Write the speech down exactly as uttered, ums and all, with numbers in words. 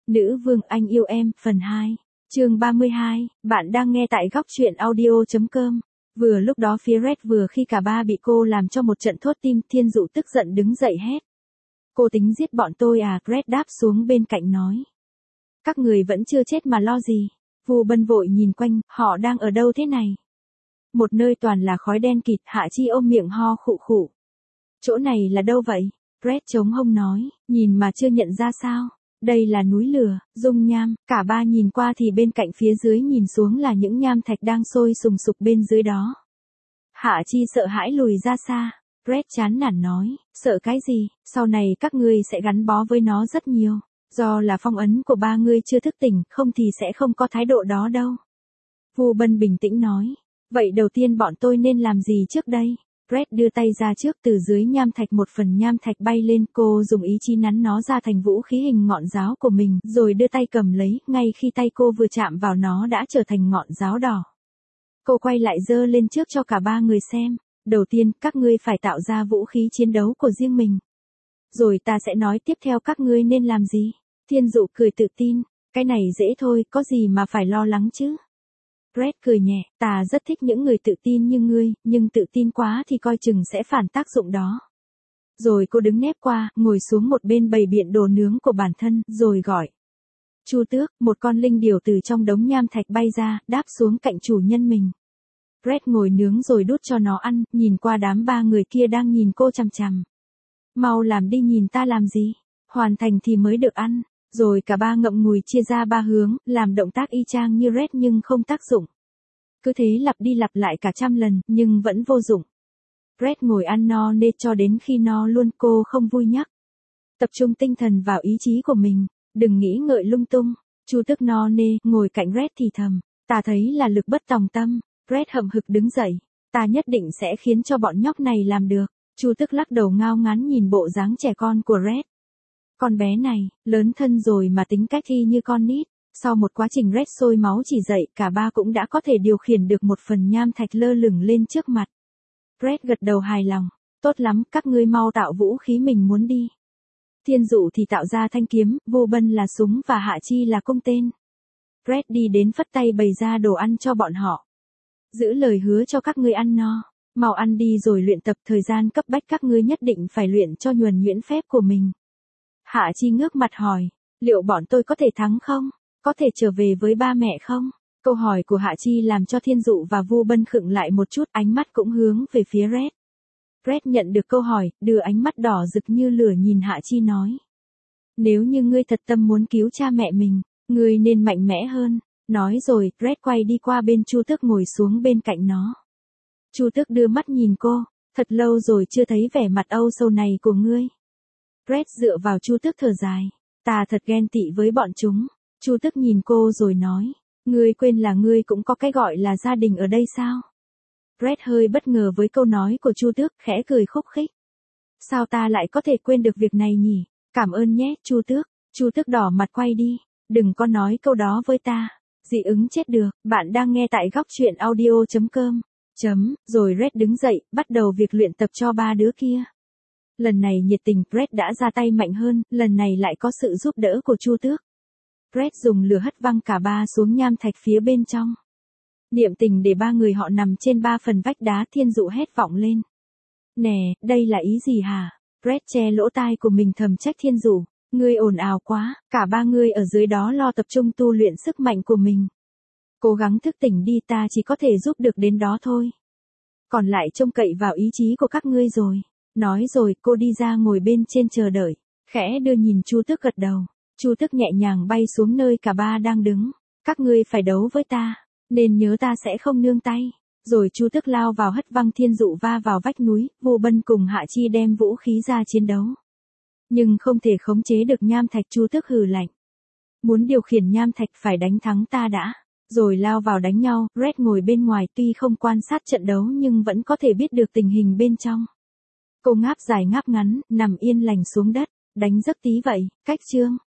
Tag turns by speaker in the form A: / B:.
A: Nữ vương anh yêu em, phần hai. Chương ba mươi hai, bạn đang nghe tại góc truyện audio chấm com. Vừa lúc đó phía Red vừa khi cả ba bị cô làm cho một trận thốt tim, Thiên Dụ tức giận đứng dậy hét. Cô tính giết bọn tôi à? Red đáp xuống bên cạnh nói. Các người vẫn chưa chết mà lo gì? Vu Bân vội nhìn quanh, họ đang ở đâu thế này? Một nơi toàn là khói đen kịt. Hạ Chi ôm miệng ho khụ khụ. Chỗ này là đâu vậy? Red chống hông nói, nhìn mà chưa nhận ra sao? Đây là núi lửa, dung nham. Cả ba nhìn qua thì bên cạnh phía dưới nhìn xuống là những nham thạch đang sôi sùng sục bên dưới đó. Hạ Chi sợ hãi lùi ra xa. Red chán nản nói, sợ cái gì? Sau này các ngươi sẽ gắn bó với nó rất nhiều. Do là phong ấn của ba ngươi chưa thức tỉnh, không thì sẽ không có thái độ đó đâu. Vu Bân bình tĩnh nói. Vậy đầu tiên bọn tôi nên làm gì trước đây? Red đưa tay ra trước, từ dưới nham thạch một phần nham thạch bay lên, cô dùng ý chí nắn nó ra thành vũ khí hình ngọn giáo của mình, rồi đưa tay cầm lấy, ngay khi tay cô vừa chạm vào nó đã trở thành ngọn giáo đỏ. Cô quay lại giơ lên trước cho cả ba người xem. Đầu tiên, các ngươi phải tạo ra vũ khí chiến đấu của riêng mình. Rồi ta sẽ nói tiếp theo các ngươi nên làm gì. Thiên Dụ cười tự tin, cái này dễ thôi, có gì mà phải lo lắng chứ. Red cười nhẹ, ta rất thích những người tự tin như ngươi, nhưng tự tin quá thì coi chừng sẽ phản tác dụng đó. Rồi cô đứng nép qua, ngồi xuống một bên bày biện đồ nướng của bản thân, rồi gọi. Chu Tước, một con linh điểu từ trong đống nham thạch bay ra, đáp xuống cạnh chủ nhân mình. Red ngồi nướng rồi đút cho nó ăn, nhìn qua đám ba người kia đang nhìn cô chằm chằm. Mau làm đi, nhìn ta làm gì? Hoàn thành thì mới được ăn. Rồi cả ba ngậm ngùi chia ra ba hướng, làm động tác y chang như Red nhưng không tác dụng. Cứ thế lặp đi lặp lại cả trăm lần, nhưng vẫn vô dụng. Red ngồi ăn no nê cho đến khi no luôn, cô không vui nhắc. Tập trung tinh thần vào ý chí của mình, đừng nghĩ ngợi lung tung. Chu Tước no nê, ngồi cạnh Red thì thầm. Ta thấy là lực bất tòng tâm. Red hậm hực đứng dậy. Ta nhất định sẽ khiến cho bọn nhóc này làm được. Chu Tước lắc đầu ngao ngán nhìn bộ dáng trẻ con của Red. Con bé này, lớn thân rồi mà tính cách y như con nít. Sau một quá trình Red sôi máu chỉ dậy, cả ba cũng đã có thể điều khiển được một phần nham thạch lơ lửng lên trước mặt. Red gật đầu hài lòng. Tốt lắm, các ngươi mau tạo vũ khí mình muốn đi. Thiên Dụ thì tạo ra thanh kiếm, Vu Bân là súng và Hạ Chi là cung tên. Red đi đến phất tay bày ra đồ ăn cho bọn họ. Giữ lời hứa cho các ngươi ăn no. Mau ăn đi rồi luyện tập, thời gian cấp bách các ngươi nhất định phải luyện cho nhuần nhuyễn phép của mình. Hạ Chi ngước mặt hỏi, liệu bọn tôi có thể thắng không? Có thể trở về với ba mẹ không? Câu hỏi của Hạ Chi làm cho Thiên Dụ và Vu Bân khựng lại một chút, ánh mắt cũng hướng về phía Red. Red nhận được câu hỏi, đưa ánh mắt đỏ rực như lửa nhìn Hạ Chi nói. Nếu như ngươi thật tâm muốn cứu cha mẹ mình, ngươi nên mạnh mẽ hơn. Nói rồi, Red quay đi qua bên Chu Tước ngồi xuống bên cạnh nó. Chu Tước đưa mắt nhìn cô, thật lâu rồi chưa thấy vẻ mặt âu sầu này của ngươi. Red dựa vào Chu Tước thở dài. Ta thật ghen tị với bọn chúng. Chu Tước nhìn cô rồi nói. Ngươi quên là ngươi cũng có cái gọi là gia đình ở đây sao? Red hơi bất ngờ với câu nói của Chu Tước, khẽ cười khúc khích. Sao ta lại có thể quên được việc này nhỉ? Cảm ơn nhé, Chu Tước. Chu Tước đỏ mặt quay đi. Đừng có nói câu đó với ta. Dị ứng chết được. Bạn đang nghe tại góc truyện audio chấm com. Chấm, rồi Red đứng dậy, bắt đầu việc luyện tập cho ba đứa kia. Lần này nhiệt tình, Red đã ra tay mạnh hơn, lần này lại có sự giúp đỡ của Chu Tước. Red dùng lửa hất văng cả ba xuống nham thạch phía bên trong. Niệm tình để ba người họ nằm trên ba phần vách đá. Thiên Dụ hét vọng lên. Nè, đây là ý gì hả? Red che lỗ tai của mình thầm trách Thiên Dụ. Ngươi ồn ào quá, cả ba ngươi ở dưới đó lo tập trung tu luyện sức mạnh của mình. Cố gắng thức tỉnh đi, ta chỉ có thể giúp được đến đó thôi. Còn lại trông cậy vào ý chí của các ngươi rồi. Nói rồi, cô đi ra ngồi bên trên chờ đợi. Khẽ đưa nhìn Chu Tước gật đầu. Chu Tước nhẹ nhàng bay xuống nơi cả ba đang đứng. Các ngươi phải đấu với ta, nên nhớ ta sẽ không nương tay. Rồi Chu Tước lao vào hất văng Thiên Dụ va vào vách núi. Vu Bân cùng Hạ Chi đem vũ khí ra chiến đấu. Nhưng không thể khống chế được nham thạch. Chu Tước hừ lạnh. Muốn điều khiển nham thạch phải đánh thắng ta đã. Rồi lao vào đánh nhau. Red ngồi bên ngoài tuy không quan sát trận đấu nhưng vẫn có thể biết được tình hình bên trong. Cô ngáp dài ngáp ngắn, nằm yên lành xuống đất, đánh giấc tí vậy. Cách chương